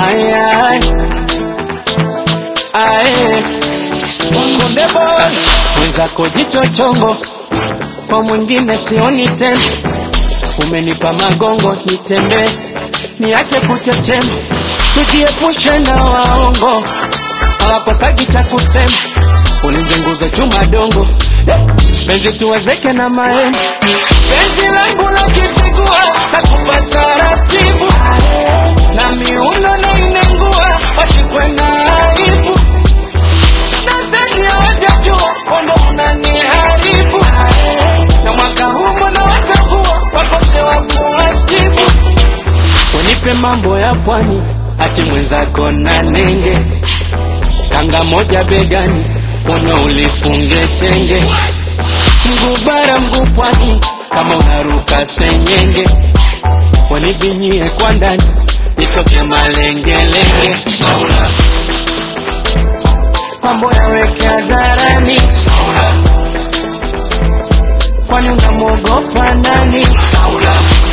Ay, ay, ay. Konde boy, mwenzako jicho chongo, kwa mwingine sioni tena. Umenipa magongo nitembe, niache kuchechema. Tujiepushe na waongo, hawakosagi cha kusema. Ulinzenguze chuma dongo, penzi tuwezeke na maema. Penzi langu la kisigua, nakupata ratibu, na miuno na inengua, washikwe na aibu. Nadhani hawajajua, kondo unaniharibu. Na mwaka huu na watavua, wakose wa kuwajibu. Unipe mambo ya pwani, ati mwenzako na nenge. Kanga moja begani, uno ulifunge senge. Mguu bara mguu pwani, kama unaruka senyenge. Wanivinyie kwa ndani, nitoke malengelenge. Saula, mambo yaweke hadharani. Saula, kwani unamwogopa nani? Saula,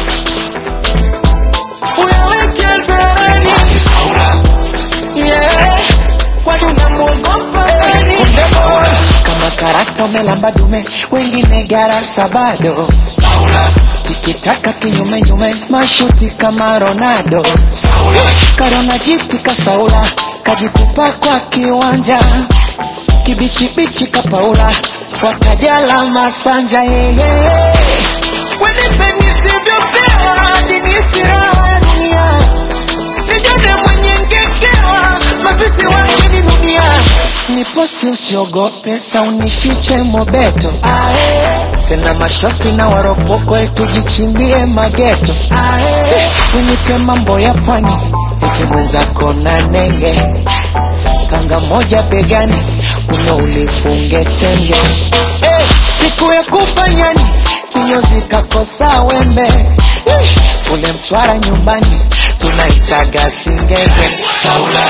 uyaweke hadharani. Saula, yeah, kwani unamwogopa nani? Kama karata umelamba dume, wengine garasa bado. Saula, tikitaka kinyume nyume, mashuti kama Ronaldo. Saula, karona jitika Saula, kajitupa kwa kiwanja. Kibichi bichi kapaula, wakajala masanja yeye. Wenipe nisivyo pewa, dinisi raha dunia. Nijone mwenye ngekewa, mafisi wake ni dunia. Niposi usiogope, sa unifiche mobeto. Tena mashoti na waropoko, tujichimbie mageto. Unipe mambo ya pwani, eti mwenzako na nenge. Kanga moja begani, uno ulifunge tenge. Siku ya kufanyani, kinyozi kakosa wembe. Ule Mtwara nyumbani, tunaitaga singenge. Saula,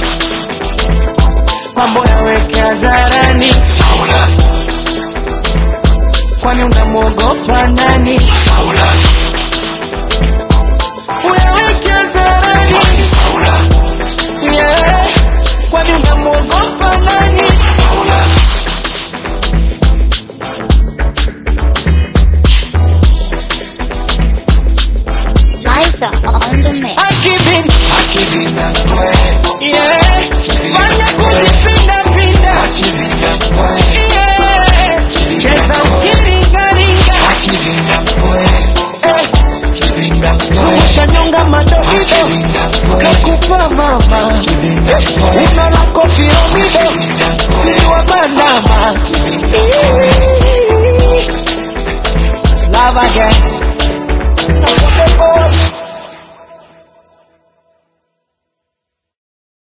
mambo yaweke hadharani. Saula, kwani unamwogopa nani? Saula, uyaweke hadharani. Saula, yeah, kwani unamwogopa nani? Saula, Liza on the mix. Akibina kwe, yeah, fanya kujipinda pinda. Akibina kwe, yeah, cheza ukiringaringa. Akibina kwe, akibina kwe, sumusha nyonga madoido, kakupa mama. Unalako firomido, siliwa bandama. Love again.